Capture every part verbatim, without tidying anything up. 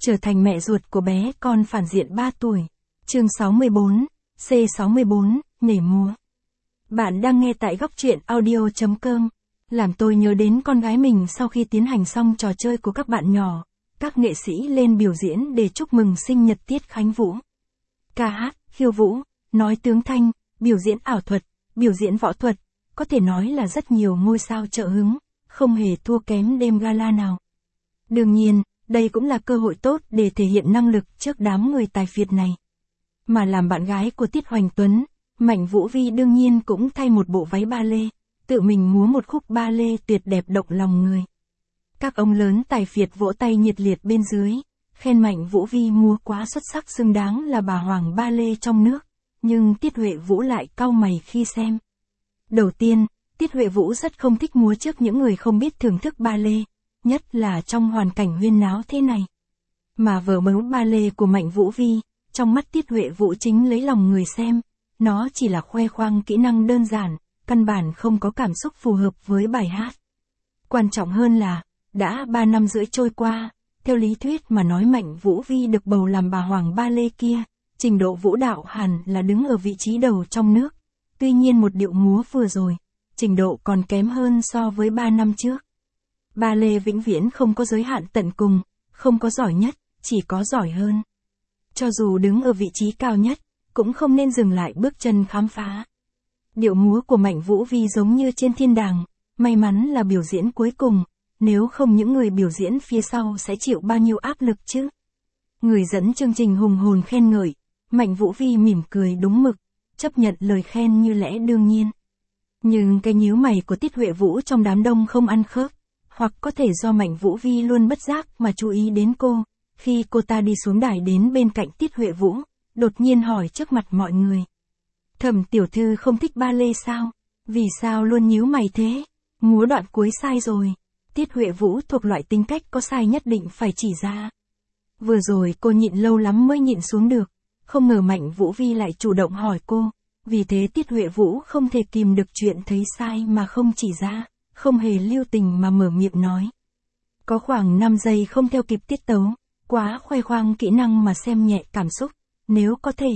trở thành mẹ ruột của bé con phản diện ba tuổi. Chương sáu mươi bốn, C sáu mươi bốn, nhảy múa. Bạn đang nghe tại góc truyện audio chấm com. Làm tôi nhớ đến con gái mình sau khi tiến hành xong trò chơi của các bạn nhỏ, các nghệ sĩ lên biểu diễn để chúc mừng sinh nhật Tiết Khánh Vũ. Ca hát, khiêu vũ, nói tướng thanh, biểu diễn ảo thuật, biểu diễn võ thuật, có thể nói là rất nhiều ngôi sao trợ hứng, không hề thua kém đêm gala nào. Đương nhiên, đây cũng là cơ hội tốt để thể hiện năng lực trước đám người tài phiệt này. Mà làm bạn gái của Tiết Hoành Tuấn, Mạnh Vũ Vi đương nhiên cũng thay một bộ váy ba lê, tự mình múa một khúc ba lê tuyệt đẹp động lòng người. Các ông lớn tài phiệt vỗ tay nhiệt liệt bên dưới, khen Mạnh Vũ Vi múa quá xuất sắc, xứng đáng là bà hoàng ba lê trong nước, nhưng Tiết Huệ Vũ lại cau mày khi xem. Đầu tiên, Tiết Huệ Vũ rất không thích múa trước những người không biết thưởng thức ba lê, nhất là trong hoàn cảnh huyên náo thế này. Mà vở múa ba lê của Mạnh Vũ Vi, trong mắt Tiết Huệ Vũ chính lấy lòng người xem, nó chỉ là khoe khoang kỹ năng đơn giản, căn bản không có cảm xúc phù hợp với bài hát. Quan trọng hơn là, đã ba năm rưỡi trôi qua, theo lý thuyết mà nói Mạnh Vũ Vi được bầu làm bà hoàng ba lê kia, trình độ vũ đạo hẳn là đứng ở vị trí đầu trong nước. Tuy nhiên một điệu múa vừa rồi, trình độ còn kém hơn so với ba năm trước. Ba lê vĩnh viễn không có giới hạn tận cùng, không có giỏi nhất, chỉ có giỏi hơn. Cho dù đứng ở vị trí cao nhất, cũng không nên dừng lại bước chân khám phá. Điệu múa của Mạnh Vũ Vi giống như trên thiên đàng, may mắn là biểu diễn cuối cùng, nếu không những người biểu diễn phía sau sẽ chịu bao nhiêu áp lực chứ. Người dẫn chương trình hùng hồn khen ngợi, Mạnh Vũ Vi mỉm cười đúng mực, chấp nhận lời khen như lẽ đương nhiên. Nhưng cái nhíu mày của Tiết Huệ Vũ trong đám đông không ăn khớp, hoặc có thể do Mạnh Vũ Vi luôn bất giác mà chú ý đến cô, khi cô ta đi xuống đài đến bên cạnh Tiết Huệ Vũ, đột nhiên hỏi trước mặt mọi người. Thẩm tiểu thư không thích ba lê sao? Vì sao luôn nhíu mày thế? Múa đoạn cuối sai rồi. Tiết Huệ Vũ thuộc loại tính cách có sai nhất định phải chỉ ra. Vừa rồi cô nhịn lâu lắm mới nhịn xuống được, không ngờ Mạnh Vũ Vi lại chủ động hỏi cô, vì thế Tiết Huệ Vũ không thể kìm được chuyện thấy sai mà không chỉ ra, không hề lưu tình mà mở miệng nói. Có khoảng năm giây không theo kịp tiết tấu, quá khoe khoang kỹ năng mà xem nhẹ cảm xúc, nếu có thể.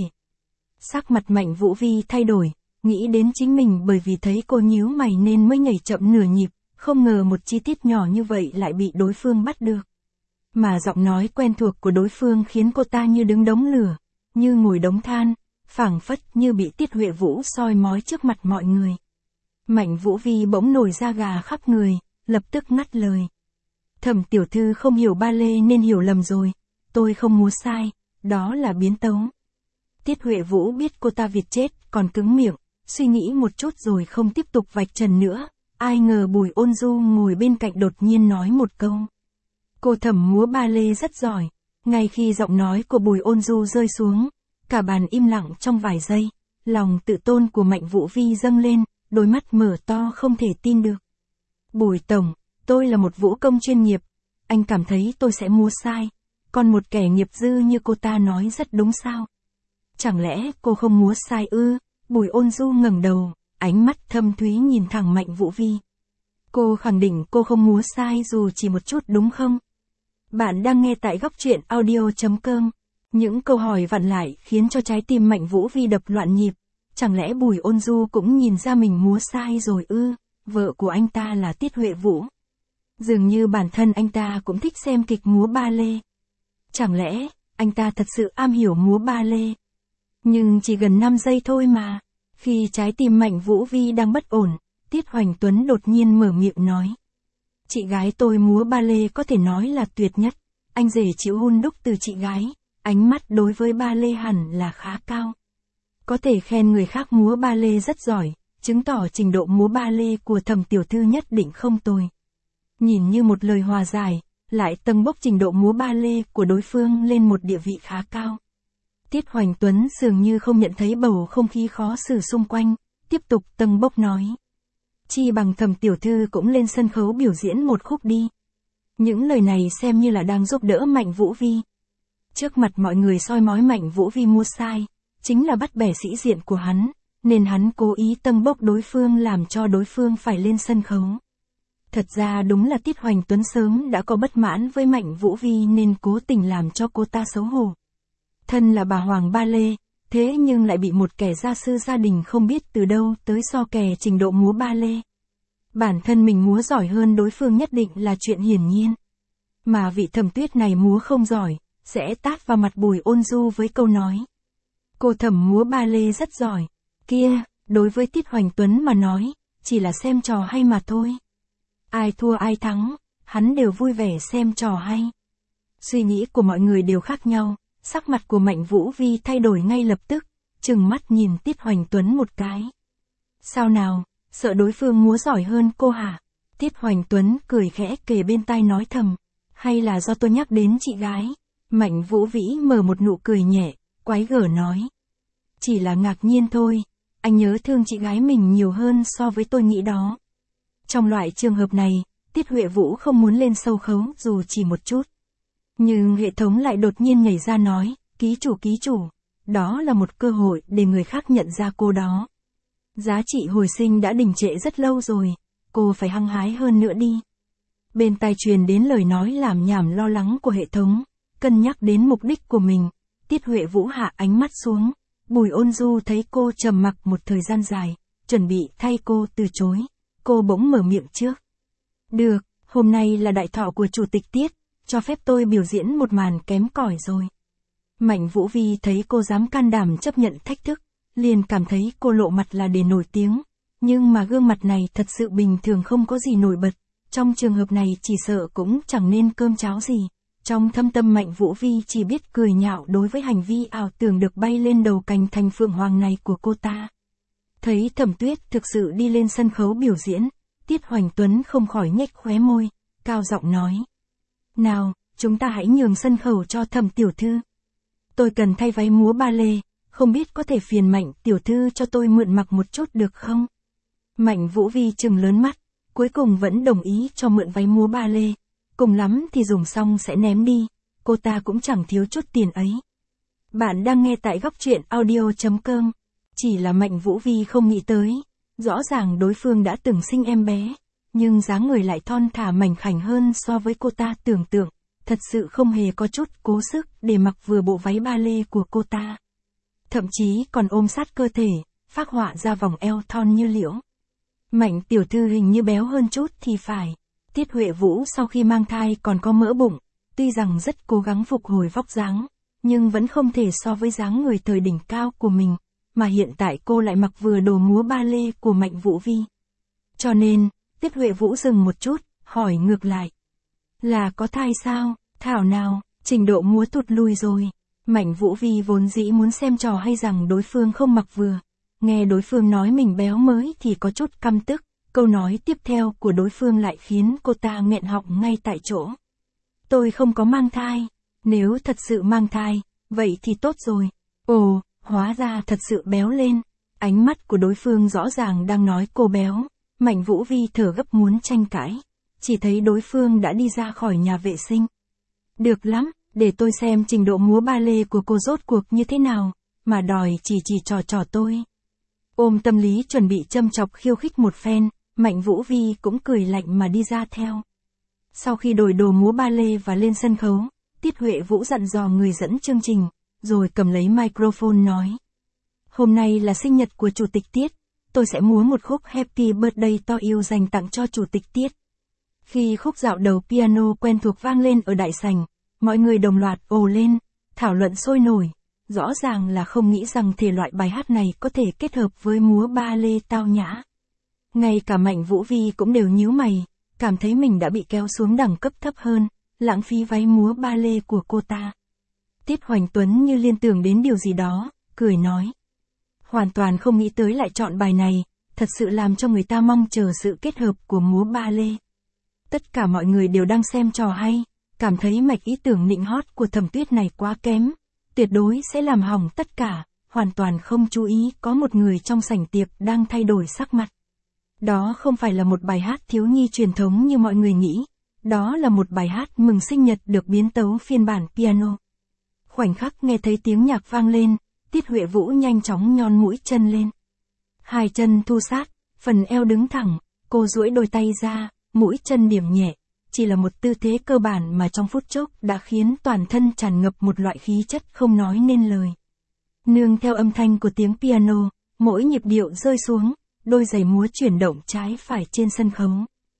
Sắc mặt Mạnh Vũ Vi thay đổi, nghĩ đến chính mình bởi vì thấy cô nhíu mày nên mới nhảy chậm nửa nhịp, không ngờ một chi tiết nhỏ như vậy lại bị đối phương bắt được. Mà giọng nói quen thuộc của đối phương khiến cô ta như đứng đống lửa, như ngồi đống than, phảng phất như bị Tiết Huệ Vũ soi mói trước mặt mọi người. Mạnh Vũ Vi bỗng nổi da gà khắp người, lập tức ngắt lời. Thẩm tiểu thư không hiểu ba lê nên hiểu lầm rồi, tôi không múa sai, đó là biến tấu. Tiết Huệ Vũ biết cô ta việt chết, còn cứng miệng, suy nghĩ một chút rồi không tiếp tục vạch trần nữa, ai ngờ Bùi Ôn Du ngồi bên cạnh đột nhiên nói một câu. Cô Thẩm múa ba lê rất giỏi, ngay khi giọng nói của Bùi Ôn Du rơi xuống, cả bàn im lặng trong vài giây, lòng tự tôn của Mạnh Vũ Vi dâng lên, đôi mắt mở to không thể tin được. Bùi tổng, tôi là một vũ công chuyên nghiệp, anh cảm thấy tôi sẽ múa sai, còn một kẻ nghiệp dư như cô ta nói rất đúng sao? Chẳng lẽ cô không múa sai ư? Bùi Ôn Du ngẩng đầu, ánh mắt thâm thúy nhìn thẳng Mạnh Vũ Vi. Cô khẳng định cô không múa sai dù chỉ một chút đúng không? Bạn đang nghe tại góc truyện audio chấm com. Những câu hỏi vặn lại khiến cho trái tim Mạnh Vũ Vi đập loạn nhịp. Chẳng lẽ Bùi Ôn Du cũng nhìn ra mình múa sai rồi ư? Vợ của anh ta là Tiết Huệ Vũ. Dường như bản thân anh ta cũng thích xem kịch múa ba lê. Chẳng lẽ, anh ta thật sự am hiểu múa ba lê? Nhưng chỉ gần năm giây thôi mà. Khi trái tim Mạnh Vũ Vi đang bất ổn, Tiết Hoành Tuấn đột nhiên mở miệng nói. Chị gái tôi múa ba lê có thể nói là tuyệt nhất. Anh rể chịu hun đúc từ chị gái, ánh mắt đối với ba lê hẳn là khá cao. Có thể khen người khác múa ba lê rất giỏi, chứng tỏ trình độ múa ba lê của Thẩm tiểu thư nhất định không tồi. Nhìn như một lời hòa giải, lại tâng bốc trình độ múa ba lê của đối phương lên một địa vị khá cao. Tiết Hoành Tuấn dường như không nhận thấy bầu không khí khó xử xung quanh, tiếp tục tâng bốc nói. Chi bằng Thẩm tiểu thư cũng lên sân khấu biểu diễn một khúc đi. Những lời này xem như là đang giúp đỡ Mạnh Vũ Vi. Trước mặt mọi người soi mói Mạnh Vũ Vi múa sai, chính là bắt bẻ sĩ diện của hắn, nên hắn cố ý tâng bốc đối phương làm cho đối phương phải lên sân khấu. Thật ra đúng là Tiết Hoành Tuấn sớm đã có bất mãn với Mạnh Vũ Vi nên cố tình làm cho cô ta xấu hổ. Thân là bà Hoàng Ba Lê, thế nhưng lại bị một kẻ gia sư gia đình không biết từ đâu tới so kè trình độ múa ba lê. Bản thân mình múa giỏi hơn đối phương nhất định là chuyện hiển nhiên. Mà vị Thẩm Tuyết này múa không giỏi, sẽ tát vào mặt Bùi Ôn Du với câu nói. Cô Thẩm múa ba lê rất giỏi. Kia, đối với Tiết Hoành Tuấn mà nói, chỉ là xem trò hay mà thôi. Ai thua ai thắng, hắn đều vui vẻ xem trò hay. Suy nghĩ của mọi người đều khác nhau, sắc mặt của Mạnh Vũ Vi thay đổi ngay lập tức, trừng mắt nhìn Tiết Hoành Tuấn một cái. Sao nào, sợ đối phương múa giỏi hơn cô hả? Tiết Hoành Tuấn cười khẽ kề bên tai nói thầm, hay là do tôi nhắc đến chị gái? Mạnh Vũ Vĩ mở một nụ cười nhẹ, quái gở nói. Chỉ là ngạc nhiên thôi, anh nhớ thương chị gái mình nhiều hơn so với tôi nghĩ đó. Trong loại trường hợp này, Tiết Huệ Vũ không muốn lên sâu khấu dù chỉ một chút. Nhưng hệ thống lại đột nhiên nhảy ra nói, ký chủ ký chủ, đó là một cơ hội để người khác nhận ra cô đó. Giá trị hồi sinh đã đình trệ rất lâu rồi, cô phải hăng hái hơn nữa đi. Bên tai truyền đến lời nói làm nhảm lo lắng của hệ thống, cân nhắc đến mục đích của mình, Tiết Huệ Vũ hạ ánh mắt xuống, Bùi Ôn Du thấy cô trầm mặc một thời gian dài, chuẩn bị thay cô từ chối, cô bỗng mở miệng trước. Được, hôm nay là đại thọ của Chủ tịch Tiết, cho phép tôi biểu diễn một màn kém cỏi rồi. Mạnh Vũ Vi thấy cô dám can đảm chấp nhận thách thức, liền cảm thấy cô lộ mặt là để nổi tiếng, nhưng mà gương mặt này thật sự bình thường không có gì nổi bật, trong trường hợp này chỉ sợ cũng chẳng nên cơm cháo gì. Trong thâm tâm Mạnh Vũ Vi chỉ biết cười nhạo đối với hành vi ảo tưởng được bay lên đầu cành thành phượng hoàng này của cô ta. Thấy Thẩm Tuyết thực sự đi lên sân khấu biểu diễn, Tiết Hoành Tuấn không khỏi nhếch khóe môi, cao giọng nói. Nào, chúng ta hãy nhường sân khấu cho Thẩm tiểu thư. Tôi cần thay váy múa ba lê, không biết có thể phiền Mạnh tiểu thư cho tôi mượn mặc một chút được không? Mạnh Vũ Vi trừng lớn mắt, cuối cùng vẫn đồng ý cho mượn váy múa ba lê. Cùng lắm thì dùng xong sẽ ném đi, cô ta cũng chẳng thiếu chút tiền ấy. Bạn đang nghe tại góc truyện audio chấm com. Chỉ là Mạnh Vũ Vi không nghĩ tới, rõ ràng đối phương đã từng sinh em bé, nhưng dáng người lại thon thả mảnh khảnh hơn so với cô ta tưởng tượng, thật sự không hề có chút cố sức để mặc vừa bộ váy ba lê của cô ta. Thậm chí còn ôm sát cơ thể, phác họa ra vòng eo thon như liễu. Mạnh tiểu thư hình như béo hơn chút thì phải. Tiết Huệ Vũ sau khi mang thai còn có mỡ bụng, tuy rằng rất cố gắng phục hồi vóc dáng, nhưng vẫn không thể so với dáng người thời đỉnh cao của mình, mà hiện tại cô lại mặc vừa đồ múa ba lê của Mạnh Vũ Vi. Cho nên, Tiết Huệ Vũ dừng một chút, hỏi ngược lại. Là có thai sao, thảo nào, trình độ múa tụt lui rồi. Mạnh Vũ Vi vốn dĩ muốn xem trò hay rằng đối phương không mặc vừa. Nghe đối phương nói mình béo mới thì có chút căm tức. Câu nói tiếp theo của đối phương lại khiến cô ta nghẹn họng ngay tại chỗ. Tôi không có mang thai. Nếu thật sự mang thai, vậy thì tốt rồi. Ồ, hóa ra thật sự béo lên. Ánh mắt của đối phương rõ ràng đang nói cô béo. Mạnh Vũ Vi thở gấp muốn tranh cãi. Chỉ thấy đối phương đã đi ra khỏi nhà vệ sinh. Được lắm, để tôi xem trình độ múa ba lê của cô rốt cuộc như thế nào, mà đòi chỉ chỉ trò trò tôi. Ôm tâm lý chuẩn bị châm chọc khiêu khích một phen, Mạnh Vũ Vi cũng cười lạnh mà đi ra theo. Sau khi đổi đồ múa ba lê và lên sân khấu, Tiết Huệ Vũ dặn dò người dẫn chương trình, rồi cầm lấy microphone nói. Hôm nay là sinh nhật của Chủ tịch Tiết, tôi sẽ múa một khúc Happy Birthday to You dành tặng cho Chủ tịch Tiết. Khi khúc dạo đầu piano quen thuộc vang lên ở đại sảnh, mọi người đồng loạt ồ lên, thảo luận sôi nổi, rõ ràng là không nghĩ rằng thể loại bài hát này có thể kết hợp với múa ba lê tao nhã. Ngay cả Mạnh Vũ Vi cũng đều nhíu mày, cảm thấy mình đã bị kéo xuống đẳng cấp thấp hơn, lãng phí váy múa ba lê của cô ta. Tiết Hoành Tuấn như liên tưởng đến điều gì đó, cười nói. Hoàn toàn không nghĩ tới lại chọn bài này, thật sự làm cho người ta mong chờ sự kết hợp của múa ba lê. Tất cả mọi người đều đang xem trò hay, cảm thấy mạch ý tưởng nịnh hót của Thẩm Tuyết này quá kém, tuyệt đối sẽ làm hỏng tất cả, hoàn toàn không chú ý có một người trong sảnh tiệc đang thay đổi sắc mặt. Đó không phải là một bài hát thiếu nhi truyền thống như mọi người nghĩ, đó là một bài hát mừng sinh nhật được biến tấu phiên bản piano. Khoảnh khắc nghe thấy tiếng nhạc vang lên, Tiết Huệ Vũ nhanh chóng nhón mũi chân lên. Hai chân thu sát, phần eo đứng thẳng, cô duỗi đôi tay ra, mũi chân điểm nhẹ, chỉ là một tư thế cơ bản mà trong phút chốc đã khiến toàn thân tràn ngập một loại khí chất không nói nên lời. Nương theo âm thanh của tiếng piano, mỗi nhịp điệu rơi xuống, đôi giày múa chuyển động trái phải trên sân khấu.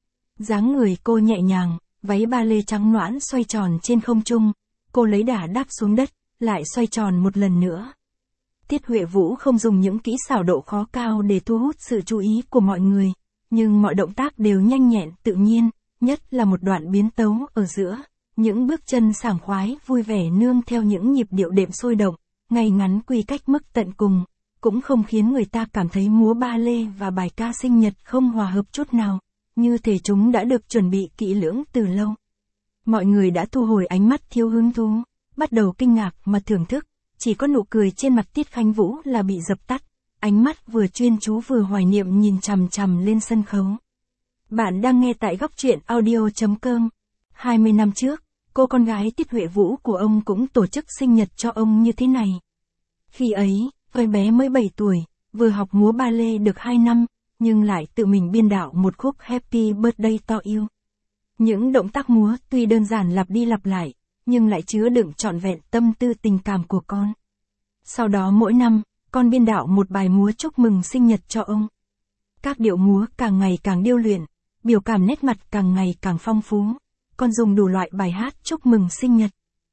Dáng người cô nhẹ nhàng, váy ba lê trắng nõn xoay tròn trên không trung, cô lấy đà đáp xuống đất, lại xoay tròn một lần nữa. Tiết Huệ Vũ không dùng những kỹ xảo độ khó cao để thu hút sự chú ý của mọi người, nhưng mọi động tác đều nhanh nhẹn tự nhiên, nhất là một đoạn biến tấu ở giữa, những bước chân sảng khoái vui vẻ nương theo những nhịp điệu đệm sôi động, ngay ngắn quy cách mức tận cùng, cũng không khiến người ta cảm thấy múa ba lê và bài ca sinh nhật không hòa hợp chút nào, như thể chúng đã được chuẩn bị kỹ lưỡng từ lâu. Mọi người đã thu hồi ánh mắt thiếu hứng thú, bắt đầu kinh ngạc mà thưởng thức, chỉ có nụ cười trên mặt Tiết Khánh Vũ là bị dập tắt, ánh mắt vừa chuyên chú vừa hoài niệm nhìn chằm chằm lên sân khấu. Bạn đang nghe tại góc truyện audio chấm com. hai mươi năm trước, cô con gái Tiết Huệ Vũ của ông cũng tổ chức sinh nhật cho ông như thế này. Khi ấy, cô bé mới bảy tuổi, vừa học múa ba lê được hai năm, nhưng lại tự mình biên đạo một khúc Happy Birthday to You. Những động tác múa tuy đơn giản lặp đi lặp lại, nhưng lại chứa đựng trọn vẹn tâm tư tình cảm của con. Sau đó mỗi năm, con biên đạo một bài múa chúc mừng sinh nhật cho ông. Các điệu múa càng ngày càng điêu luyện, biểu cảm nét mặt càng ngày càng phong phú, con dùng đủ loại bài hát chúc mừng sinh nhật.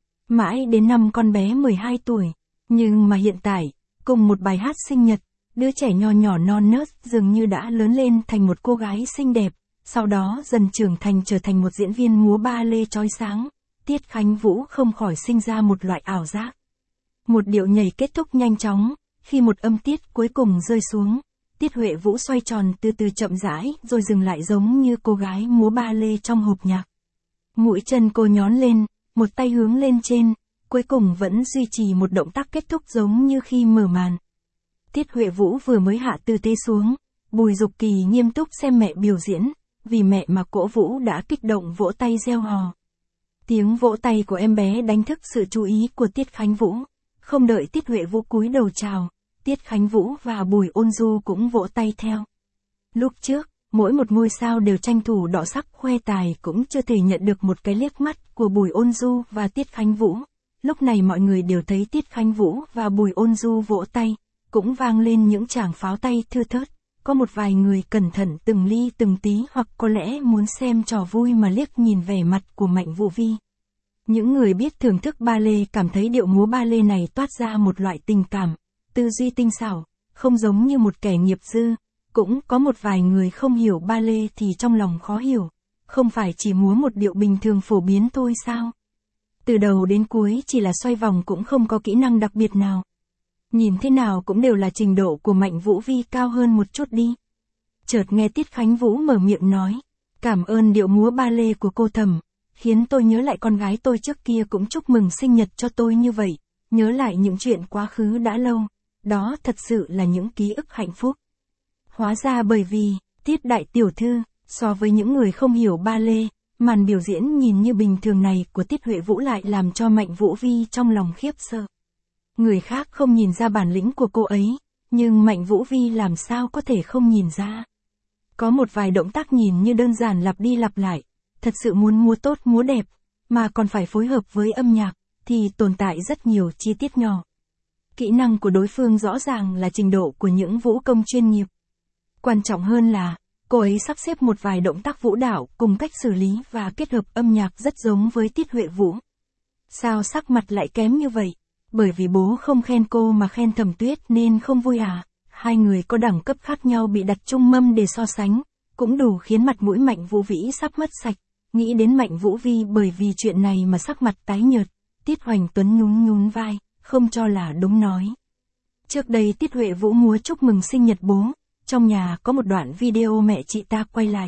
Mãi đến năm con bé mười hai tuổi, nhưng mà hiện tại, cùng một bài hát sinh nhật, đứa trẻ nho nhỏ non nớt dường như đã lớn lên thành một cô gái xinh đẹp, sau đó dần trưởng thành trở thành một diễn viên múa ba lê chói sáng. Tiết Khánh Vũ không khỏi sinh ra một loại ảo giác. Một điệu nhảy kết thúc nhanh chóng, khi một âm tiết cuối cùng rơi xuống, Tiết Huệ Vũ xoay tròn từ từ chậm rãi rồi dừng lại giống như cô gái múa ba lê trong hộp nhạc. Mũi chân cô nhón lên, một tay hướng lên trên, cuối cùng vẫn duy trì một động tác kết thúc giống như khi mở màn. Tiết Huệ Vũ vừa mới hạ tư thế xuống, Bùi Dục Kỳ nghiêm túc xem mẹ biểu diễn, vì mẹ mà cổ vũ đã kích động vỗ tay reo hò. Tiếng vỗ tay của em bé đánh thức sự chú ý của Tiết Khánh Vũ. Không đợi Tiết Huệ Vũ cúi đầu chào, Tiết Khánh Vũ và Bùi Ôn Du cũng vỗ tay theo. Lúc trước, mỗi một ngôi sao đều tranh thủ đọ sắc khoe tài cũng chưa thể nhận được một cái liếc mắt của Bùi Ôn Du và Tiết Khánh Vũ. Lúc này mọi người đều thấy Tiết Khánh Vũ và Bùi Ôn Du vỗ tay, cũng vang lên những tràng pháo tay thưa thớt. Có một vài người cẩn thận từng ly từng tí hoặc có lẽ muốn xem trò vui mà liếc nhìn vẻ mặt của Mạnh Vũ Vi. Những người biết thưởng thức ba lê cảm thấy điệu múa ba lê này toát ra một loại tình cảm, tư duy tinh xảo, không giống như một kẻ nghiệp dư. Cũng có một vài người không hiểu ba lê thì trong lòng khó hiểu, không phải chỉ múa một điệu bình thường phổ biến thôi sao? Từ đầu đến cuối chỉ là xoay vòng cũng không có kỹ năng đặc biệt nào. Nhìn thế nào cũng đều là trình độ của Mạnh Vũ Vi cao hơn một chút đi. Chợt nghe Tiết Khánh Vũ mở miệng nói, cảm ơn điệu múa ba lê của cô Thẩm, khiến tôi nhớ lại con gái tôi trước kia cũng chúc mừng sinh nhật cho tôi như vậy, nhớ lại những chuyện quá khứ đã lâu, đó thật sự là những ký ức hạnh phúc. Hóa ra bởi vì, Tiết đại tiểu thư, so với những người không hiểu ba lê, màn biểu diễn nhìn như bình thường này của Tiết Huệ Vũ lại làm cho Mạnh Vũ Vi trong lòng khiếp sợ. Người khác không nhìn ra bản lĩnh của cô ấy, nhưng Mạnh Vũ Vi làm sao có thể không nhìn ra. Có một vài động tác nhìn như đơn giản lặp đi lặp lại, thật sự muốn múa tốt múa đẹp, mà còn phải phối hợp với âm nhạc, thì tồn tại rất nhiều chi tiết nhỏ. Kỹ năng của đối phương rõ ràng là trình độ của những vũ công chuyên nghiệp. Quan trọng hơn là, cô ấy sắp xếp một vài động tác vũ đạo cùng cách xử lý và kết hợp âm nhạc rất giống với Tiết Huệ Vũ. Sao sắc mặt lại kém như vậy? Bởi vì bố không khen cô mà khen Thẩm Tuyết nên không vui à? Hai người có đẳng cấp khác nhau bị đặt chung mâm để so sánh, cũng đủ khiến mặt mũi Mạnh Vũ Vĩ sắp mất sạch. Nghĩ đến Mạnh Vũ Vi bởi vì chuyện này mà sắc mặt tái nhợt, Tiết Hoành Tuấn nhún nhún vai, không cho là đúng nói. Trước đây Tiết Huệ Vũ múa chúc mừng sinh nhật bố, trong nhà có một đoạn video mẹ chị ta quay lại.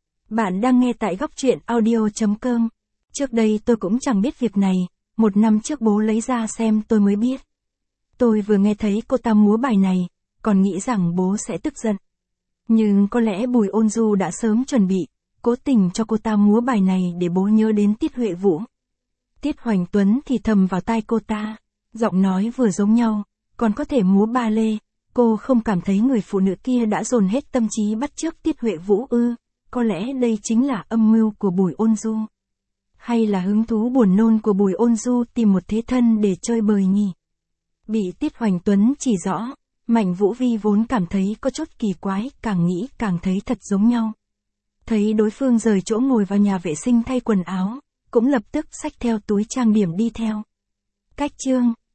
Bạn đang nghe tại góc truyện audio chấm com. Trước đây tôi cũng chẳng biết việc này, một năm trước bố lấy ra xem tôi mới biết. Tôi vừa nghe thấy cô ta múa bài này, còn nghĩ rằng bố sẽ tức giận. Nhưng có lẽ Bùi Ôn Du đã sớm chuẩn bị, cố tình cho cô ta múa bài này để bố nhớ đến Tiết Huệ Vũ. Tiết Hoành Tuấn thì thầm vào tai cô ta, giọng nói vừa giống nhau, còn có thể múa ba lê. Cô không cảm thấy người phụ nữ kia đã dồn hết tâm trí bắt chước Tiết Huệ Vũ ư? có lẽ đây chính là âm mưu của Bùi Ôn Du. Hay là hứng thú buồn nôn của Bùi Ôn Du tìm một thế thân để chơi bời nhỉ? Bị Tiết Hoành Tuấn chỉ rõ, Mạnh Vũ Vi vốn cảm thấy có chút kỳ quái, càng nghĩ càng thấy thật giống nhau. Thấy đối phương rời chỗ ngồi vào nhà vệ sinh thay quần áo, cũng lập tức xách theo túi trang điểm đi theo. Cách chương